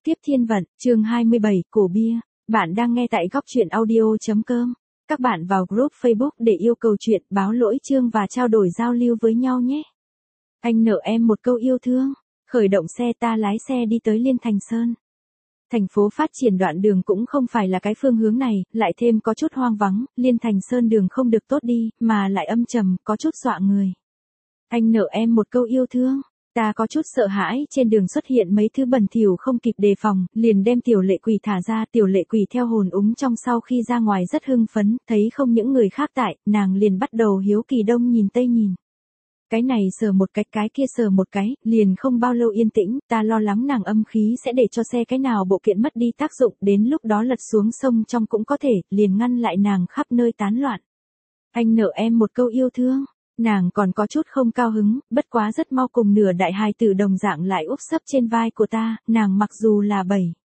Tiếp thiên vận, chương 27, cổ bia. Bạn đang nghe tại góc truyện audio.com. Các bạn vào group Facebook để yêu cầu chuyện, báo lỗi chương và trao đổi giao lưu với nhau nhé. Anh nợ em một câu yêu thương. Khởi động xe, ta lái xe đi tới Liên Thành Sơn. Thành phố phát triển đoạn đường cũng không phải là cái phương hướng này, lại thêm có chút hoang vắng, Liên Thành Sơn đường không được tốt đi, mà lại âm trầm, có chút dọa người. Anh nợ em một câu yêu thương. Ta có chút sợ hãi, trên đường xuất hiện mấy thứ bẩn thỉu không kịp đề phòng, liền đem tiểu lệ quỷ thả ra, tiểu lệ quỷ theo hồn úng trong sau khi ra ngoài rất hưng phấn, thấy không những người khác tại, nàng liền bắt đầu hiếu kỳ đông nhìn tây nhìn. Cái này sờ một cái kia sờ một cái, liền không bao lâu yên tĩnh, ta lo lắng nàng âm khí sẽ để cho xe cái nào bộ kiện mất đi tác dụng, đến lúc đó lật xuống sông trong cũng có thể, liền ngăn lại nàng khắp nơi tán loạn. Anh nợ em một câu yêu thương. Nàng còn có chút không cao hứng, bất quá rất mau cùng nửa đại hài tử đồng dạng lại úp sấp trên vai của ta, nàng mặc dù là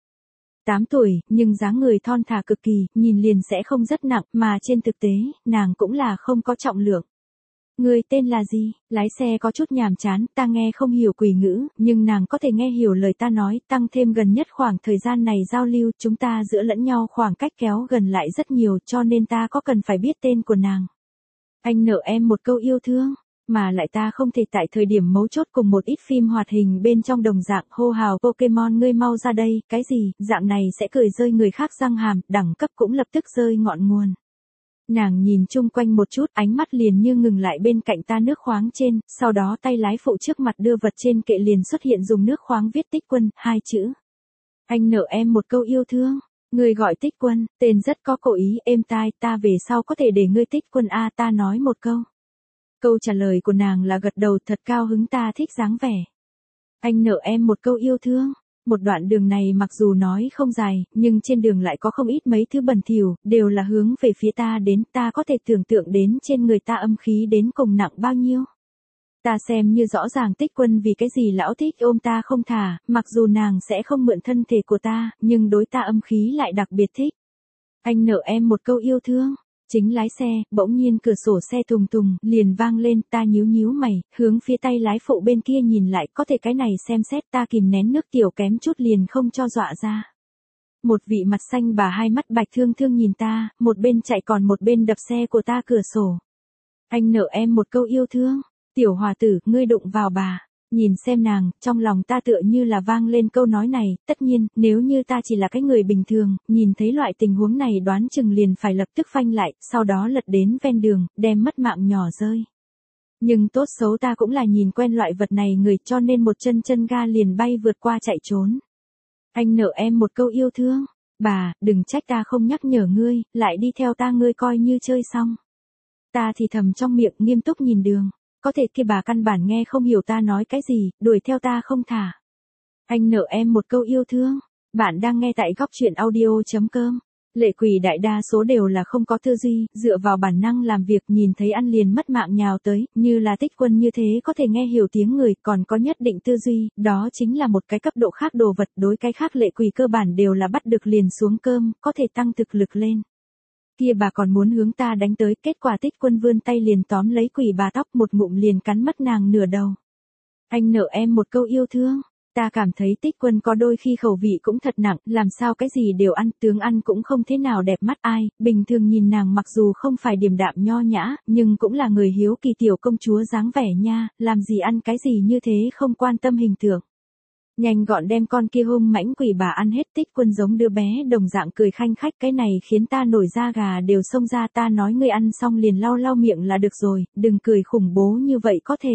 7-8 tuổi, nhưng dáng người thon thả cực kỳ, nhìn liền sẽ không rất nặng, mà trên thực tế, nàng cũng là không có trọng lượng. Người tên là gì? Lái xe có chút nhàm chán, ta nghe không hiểu quỷ ngữ, nhưng nàng có thể nghe hiểu lời ta nói, tăng thêm gần nhất khoảng thời gian này giao lưu, chúng ta giữa lẫn nhau khoảng cách kéo gần lại rất nhiều, cho nên ta có cần phải biết tên của nàng. Anh nợ em một câu yêu thương, mà lại ta không thể tại thời điểm mấu chốt cùng một ít phim hoạt hình bên trong đồng dạng hô hào Pokemon ngươi mau ra đây, cái gì, dạng này sẽ cười rơi người khác răng hàm, đẳng cấp cũng lập tức rơi ngọn nguồn. Nàng nhìn chung quanh một chút, ánh mắt liền như ngừng lại bên cạnh ta nước khoáng trên, sau đó tay lái phụ trước mặt đưa vật trên kệ liền xuất hiện dùng nước khoáng viết Tích Quân, 2 chữ. Anh nợ em một câu yêu thương. Người gọi Tích Quân, tên rất có cố ý, êm tai, ta về sau có thể để ngươi Tích Quân a, ta nói một câu. Câu trả lời của nàng là gật đầu, thật cao hứng, ta thích dáng vẻ. Anh nợ em một câu yêu thương. Một đoạn đường này mặc dù nói không dài, nhưng trên đường lại có không ít mấy thứ bẩn thỉu, đều là hướng về phía ta đến, ta có thể tưởng tượng đến trên người ta âm khí đến cùng nặng bao nhiêu. Ta xem như rõ ràng Tích Quân vì cái gì lão thích ôm ta không thả, mặc dù nàng sẽ không mượn thân thể của ta, nhưng đối ta âm khí lại đặc biệt thích. Anh nợ em một câu yêu thương. Chính lái xe, bỗng nhiên cửa sổ xe thùng thùng, liền vang lên, ta nhíu nhíu mày, hướng phía tay lái phụ bên kia nhìn lại, có thể cái này xem xét, ta kìm nén nước tiểu kém chút liền không cho dọa ra. Một vị mặt xanh bà hai mắt bạch thương thương nhìn ta, một bên chạy còn một bên đập xe của ta cửa sổ. Anh nợ em một câu yêu thương. Tiểu hòa tử, ngươi đụng vào bà. Nhìn xem nàng, trong lòng ta tựa như là vang lên câu nói này, tất nhiên, nếu như ta chỉ là cái người bình thường, nhìn thấy loại tình huống này đoán chừng liền phải lập tức phanh lại, sau đó lật đến ven đường, đem mất mạng nhỏ rơi. Nhưng tốt xấu ta cũng là nhìn quen loại vật này người, cho nên một chân ga liền bay vượt qua chạy trốn. Anh nợ em một câu yêu thương. Bà, đừng trách ta không nhắc nhở ngươi, lại đi theo ta ngươi coi như chơi xong. Ta thì thầm trong miệng nghiêm túc nhìn đường. Có thể kia bà căn bản nghe không hiểu ta nói cái gì, đuổi theo ta không thả. Anh nợ em một câu yêu thương. Bạn đang nghe tại góc truyện audio.com. Lệ quỷ đại đa số đều là không có tư duy, dựa vào bản năng làm việc, nhìn thấy ăn liền mất mạng nhào tới, như là Tích Quân như thế có thể nghe hiểu tiếng người, còn có nhất định tư duy, đó chính là một cái cấp độ khác đồ vật, đối cái khác lệ quỷ cơ bản đều là bắt được liền xuống cơm, có thể tăng thực lực lên. Kia bà còn muốn hướng ta đánh tới, kết quả Tích Quân vươn tay liền tóm lấy quỷ bà tóc, một ngụm liền cắn mất nàng nửa đầu. Anh nợ em một câu yêu thương. Ta cảm thấy Tích Quân có đôi khi khẩu vị cũng thật nặng, làm sao cái gì đều ăn, tướng ăn cũng không thế nào đẹp mắt ai, bình thường nhìn nàng mặc dù không phải điềm đạm nho nhã, nhưng cũng là người hiếu kỳ tiểu công chúa dáng vẻ nha, làm gì ăn cái gì như thế không quan tâm hình tượng. Nhanh gọn đem con kia hung mãnh quỷ bà ăn hết. Tích Quân giống đứa bé đồng dạng cười khanh khách, cái này khiến ta nổi da gà đều xông ra, ta nói ngươi ăn xong liền lau lau miệng là được rồi, đừng cười khủng bố như vậy có thể.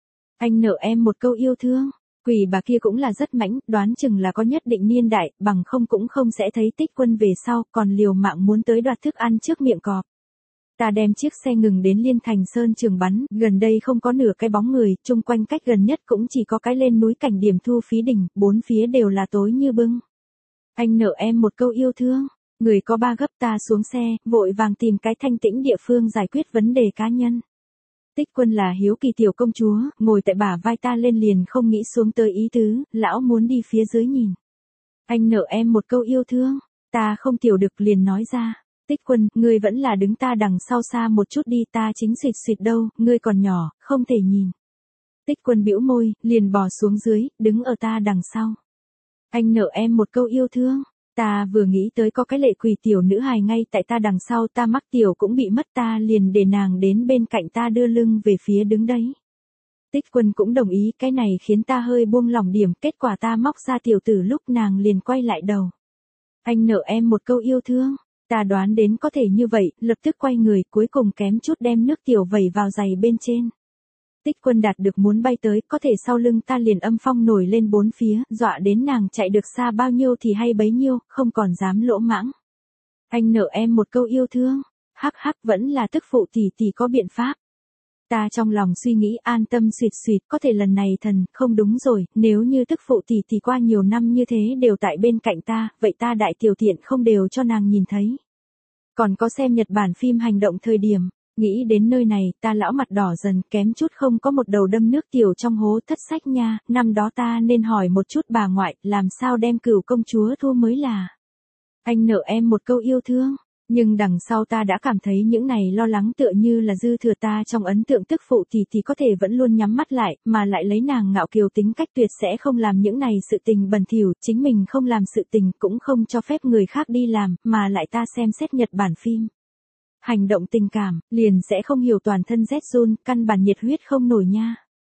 Anh nợ em một câu yêu thương. Quỷ bà kia cũng là rất mãnh, đoán chừng là có nhất định niên đại, bằng không cũng không sẽ thấy Tích Quân về sau, còn liều mạng muốn tới đoạt thức ăn trước miệng cọp. Ta đem chiếc xe ngừng đến Liên Thành Sơn trường bắn, gần đây không có nửa cái bóng người, chung quanh cách gần nhất cũng chỉ có cái lên núi cảnh điểm thu phí đỉnh, bốn phía đều là tối như bưng. Anh nợ em một câu yêu thương. Người có ba gấp, ta xuống xe, vội vàng tìm cái thanh tĩnh địa phương giải quyết vấn đề cá nhân. Tích Quân là hiếu kỳ tiểu công chúa, ngồi tại bả vai ta lên liền không nghĩ xuống tới ý tứ, lão muốn đi phía dưới nhìn. Anh nợ em một câu yêu thương. Ta không tiểu được liền nói ra. Tích Quân, ngươi vẫn là đứng ta đằng sau xa một chút đi, ta chính xuyệt xuyệt đâu, ngươi còn nhỏ, không thể nhìn. Tích Quân bĩu môi, liền bò xuống dưới, đứng ở ta đằng sau. Anh nợ em một câu yêu thương. Ta vừa nghĩ tới có cái lệ quỷ tiểu nữ hài ngay tại ta đằng sau, ta mắc tiểu cũng bị mất, ta liền để nàng đến bên cạnh ta đưa lưng về phía đứng đấy. Tích Quân cũng đồng ý, cái này khiến ta hơi buông lỏng điểm, kết quả ta móc ra tiểu tử lúc nàng liền quay lại đầu. Anh nợ em một câu yêu thương. Ta đoán đến có thể như vậy, lập tức quay người, cuối cùng kém chút đem nước tiểu vẩy vào giày bên trên. Tích Quân đạt được muốn bay tới, có thể sau lưng ta liền âm phong nổi lên bốn phía, dọa đến nàng chạy được xa bao nhiêu thì hay bấy nhiêu, không còn dám lỗ mãng. Anh nợ em một câu yêu thương. Hắc hắc, vẫn là tức phụ tỷ tỷ có biện pháp. Ta trong lòng suy nghĩ an tâm xuyệt xuyệt, có thể lần này thần, không đúng rồi, nếu như tức phụ tỷ tỷ qua nhiều năm như thế đều tại bên cạnh ta, vậy ta đại tiểu tiện không đều cho nàng nhìn thấy. Còn có xem Nhật Bản phim hành động thời điểm, nghĩ đến nơi này, ta lão mặt đỏ dần, kém chút không có một đầu đâm nước tiểu trong hố thất sách nha, năm đó ta nên hỏi một chút bà ngoại, làm sao đem Cửu công chúa thua mới là. Anh nợ em một câu yêu thương. Nhưng đằng sau ta đã cảm thấy những này lo lắng tựa như là dư thừa, ta trong ấn tượng tức phụ thì có thể vẫn luôn nhắm mắt lại, mà lại lấy nàng ngạo kiều tính cách tuyệt sẽ không làm những này sự tình bẩn thỉu, chính mình không làm sự tình cũng không cho phép người khác đi làm, mà lại ta xem xét Nhật Bản phim. Hành động tình cảm, liền sẽ không hiểu toàn thân rét run, căn bản nhiệt huyết không nổi nha.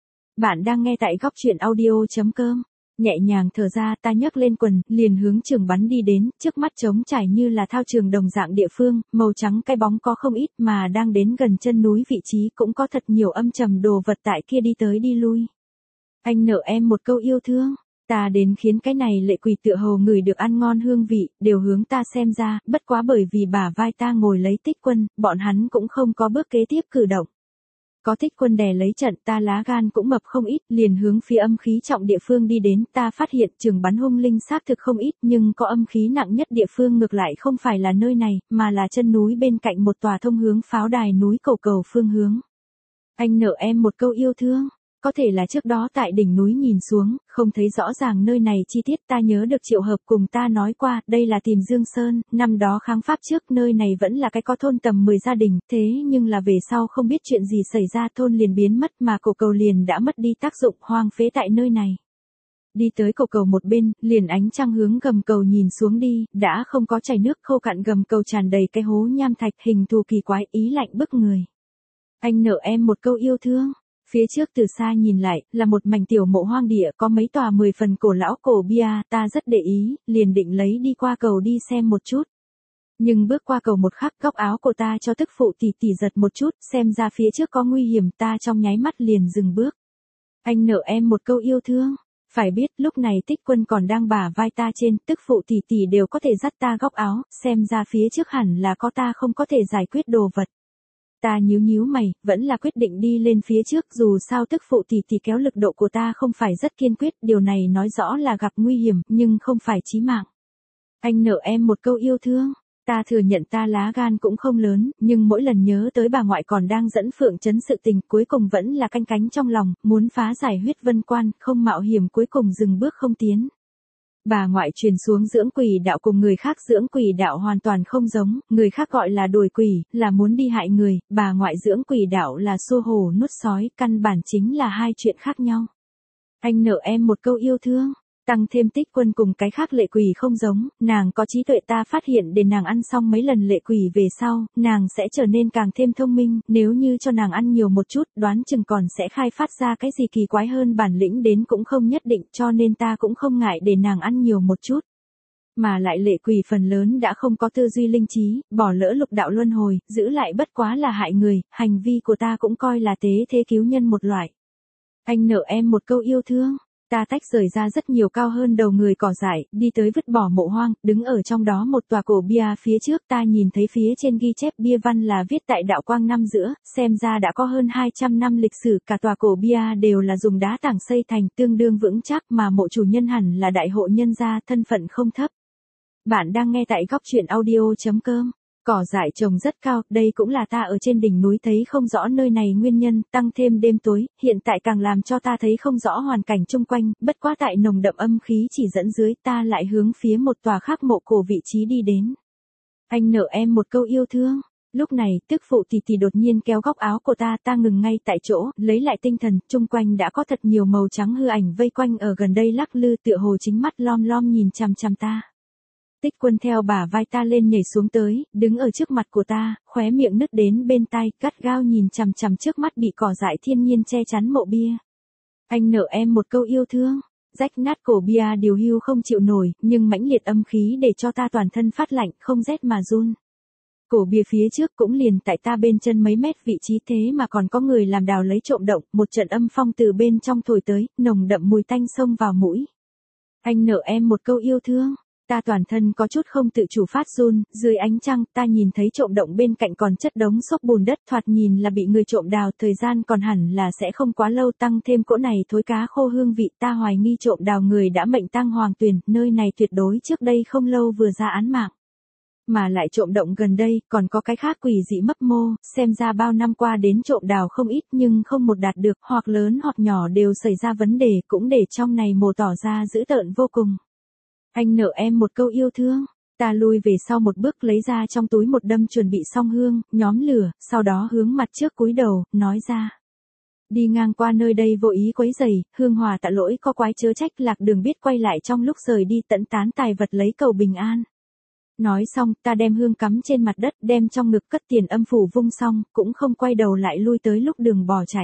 Bạn đang nghe tại góc truyện audio.com. Nhẹ nhàng thở ra, ta nhấc lên quần, liền hướng trường bắn đi đến, trước mắt trống trải như là thao trường đồng dạng địa phương, màu trắng cái bóng có không ít, mà đang đến gần chân núi vị trí cũng có thật nhiều âm trầm đồ vật tại kia đi tới đi lui. Anh nợ em một câu yêu thương. Ta đến khiến cái này lệ quỷ tựa hồ người được ăn ngon hương vị, đều hướng ta xem ra, bất quá bởi vì bả vai ta ngồi lấy Tích Quân, bọn hắn cũng không có bước kế tiếp cử động. Có Tích Quân đè lấy trận, ta lá gan cũng mập không ít, liền hướng phía âm khí trọng địa phương đi đến, ta phát hiện trường bắn hung linh xác thực không ít, nhưng có âm khí nặng nhất địa phương ngược lại không phải là nơi này, mà là chân núi bên cạnh một tòa thông hướng pháo đài núi Cầu Cầu phương hướng. Anh nợ em một câu yêu thương. Có thể là trước đó tại đỉnh núi nhìn xuống, không thấy rõ ràng nơi này chi tiết, ta nhớ được Triệu Hợp cùng ta nói qua, đây là Tìm Dương Sơn, năm đó kháng Pháp trước nơi này vẫn là cái có thôn tầm 10 gia đình, thế nhưng là về sau không biết chuyện gì xảy ra thôn liền biến mất mà Cầu Cầu liền đã mất đi tác dụng, hoang phế tại nơi này. Đi tới Cầu Cầu một bên, liền ánh trăng hướng gầm cầu nhìn xuống đi, đã không có chảy nước, khô cạn gầm cầu tràn đầy cái hố nham thạch, hình thù kỳ quái, ý lạnh bức người. Anh nợ em một câu yêu thương. Phía trước từ xa nhìn lại, là một mảnh tiểu mộ hoang địa, có mấy tòa 10 phần cổ lão cổ bia, ta rất để ý, liền định lấy đi qua cầu đi xem một chút. Nhưng bước qua cầu một khắc, góc áo của ta cho tức phụ tỉ giật một chút, xem ra phía trước có nguy hiểm, ta trong nháy mắt liền dừng bước. Anh nợ em một câu yêu thương. Phải biết, lúc này Tích Quân còn đang bả vai ta trên, tức phụ tỉ đều có thể dắt ta góc áo, xem ra phía trước hẳn là có ta không có thể giải quyết đồ vật. Ta nhíu mày, vẫn là quyết định đi lên phía trước, dù sao tức phụ tỷ kéo lực độ của ta không phải rất kiên quyết, điều này nói rõ là gặp nguy hiểm, nhưng không phải chí mạng. Anh nợ em một câu yêu thương. Ta thừa nhận ta lá gan cũng không lớn, nhưng mỗi lần nhớ tới bà ngoại còn đang dẫn Phượng Trấn sự tình, cuối cùng vẫn là canh cánh trong lòng, muốn phá giải huyết vân quan, không mạo hiểm cuối cùng dừng bước không tiến. Bà ngoại truyền xuống dưỡng quỷ đạo cùng người khác dưỡng quỷ đạo hoàn toàn không giống, người khác gọi là đuổi quỷ, là muốn đi hại người, bà ngoại dưỡng quỷ đạo là xua hổ nuốt sói, căn bản chính là hai chuyện khác nhau. Anh nợ em một câu yêu thương. Tăng thêm Tích Quân cùng cái khác lệ quỷ không giống, nàng có trí tuệ, ta phát hiện để nàng ăn xong mấy lần lệ quỷ về sau, nàng sẽ trở nên càng thêm thông minh, nếu như cho nàng ăn nhiều một chút, đoán chừng còn sẽ khai phát ra cái gì kỳ quái hơn bản lĩnh đến cũng không nhất định, cho nên ta cũng không ngại để nàng ăn nhiều một chút. Mà lại lệ quỷ phần lớn đã không có tư duy linh trí, bỏ lỡ lục đạo luân hồi, giữ lại bất quá là hại người, hành vi của ta cũng coi là tế thế cứu nhân một loại. Anh nợ em một câu yêu thương. Ta tách rời ra rất nhiều cao hơn đầu người cỏ dại, đi tới vứt bỏ mộ hoang, đứng ở trong đó một tòa cổ bia phía trước, ta nhìn thấy phía trên ghi chép bia văn là viết tại đạo quang năm giữa, xem ra đã có hơn 200 năm lịch sử, cả tòa cổ bia đều là dùng đá tảng xây thành, tương đương vững chắc, mà mộ chủ nhân hẳn là đại hộ nhân gia, thân phận không thấp. Bạn đang nghe tại góc truyện audio.com. Cỏ dại trồng rất cao, đây cũng là ta ở trên đỉnh núi thấy không rõ nơi này nguyên nhân, tăng thêm đêm tối, hiện tại càng làm cho ta thấy không rõ hoàn cảnh chung quanh, bất quá tại nồng đậm âm khí chỉ dẫn dưới, ta lại hướng phía một tòa khác mộ cổ vị trí đi đến. Anh nợ em một câu yêu thương. Lúc này, tức phụ tỷ đột nhiên kéo góc áo của ta ngừng ngay tại chỗ, lấy lại tinh thần, chung quanh đã có thật nhiều màu trắng hư ảnh vây quanh ở gần đây lắc lư tựa hồ chính mắt lom lom nhìn chằm chằm ta. Tích Quân theo bả vai ta lên nhảy xuống tới, đứng ở trước mặt của ta, khóe miệng nứt đến bên tai, gắt gao nhìn chằm chằm trước mắt bị cỏ dại thiên nhiên che chắn mộ bia. Anh nợ em một câu yêu thương. Rách nát cổ bia điều hưu không chịu nổi, nhưng mãnh liệt âm khí để cho ta toàn thân phát lạnh, không rét mà run. Cổ bia phía trước cũng liền tại ta bên chân mấy mét vị trí thế mà còn có người làm đào lấy trộm động, một trận âm phong từ bên trong thổi tới, nồng đậm mùi tanh xông vào mũi. Anh nợ em một câu yêu thương. Ta toàn thân có chút không tự chủ phát run, dưới ánh trăng, ta nhìn thấy trộm động bên cạnh còn chất đống xốp bùn đất thoạt nhìn là bị người trộm đào, thời gian còn hẳn là sẽ không quá lâu, tăng thêm cỗ này thối cá khô hương vị, ta hoài nghi trộm đào người đã mệnh tang hoàng tuyển, nơi này tuyệt đối trước đây không lâu vừa ra án mạng. Mà lại trộm động gần đây, còn có cái khác quỷ dị mấp mô, xem ra bao năm qua đến trộm đào không ít nhưng không một đạt được, hoặc lớn hoặc nhỏ đều xảy ra vấn đề, cũng để trong này mồ tỏ ra dữ tợn vô cùng. Anh nợ em một câu yêu thương. Ta lui về sau một bước lấy ra trong túi một đâm chuẩn bị xong hương, nhóm lửa, sau đó hướng mặt trước cúi đầu, nói ra. Đi ngang qua nơi đây vô ý quấy rầy, hương hòa tạ lỗi có quái chớ trách, lạc đường biết quay lại trong lúc rời đi tận tán tài vật lấy cầu bình an. Nói xong, ta đem hương cắm trên mặt đất, đem trong ngực cất tiền âm phủ vung xong, cũng không quay đầu lại lui tới lúc đường bỏ chạy.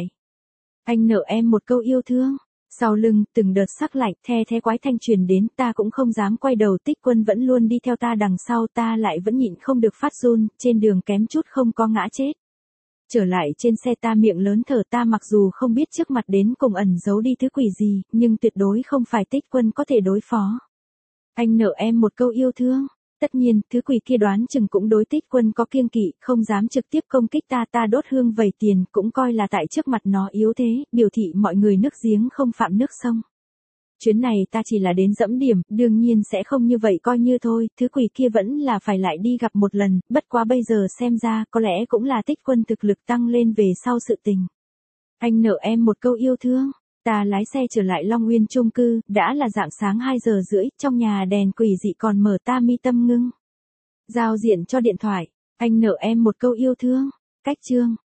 Anh nợ em một câu yêu thương. Sau lưng, từng đợt sắc lạnh, the quái thanh truyền đến, ta cũng không dám quay đầu, Tích Quân vẫn luôn đi theo ta đằng sau, ta lại vẫn nhịn không được phát run, trên đường kém chút không có ngã chết. Trở lại trên xe ta miệng lớn thở, ta mặc dù không biết trước mặt đến cùng ẩn giấu đi thứ quỷ gì, nhưng tuyệt đối không phải Tích Quân có thể đối phó. Anh nợ em một câu yêu thương. Tất nhiên, thứ quỷ kia đoán chừng cũng đối Tích Quân có kiêng kỵ, không dám trực tiếp công kích ta đốt hương vẩy tiền, cũng coi là tại trước mặt nó yếu thế, biểu thị mọi người nước giếng không phạm nước sông. Chuyến này ta chỉ là đến dẫm điểm, đương nhiên sẽ không như vậy coi như thôi, thứ quỷ kia vẫn là phải lại đi gặp một lần, bất quá bây giờ xem ra có lẽ cũng là Tích Quân thực lực tăng lên về sau sự tình. Anh nợ em một câu yêu thương. Ta lái xe trở lại Long Nguyên chung cư, đã là rạng sáng 2 giờ rưỡi, trong nhà đèn quỷ dị còn mở, ta mi tâm ngưng. Giao diện cho điện thoại, anh nợ em một câu yêu thương. Cách chương.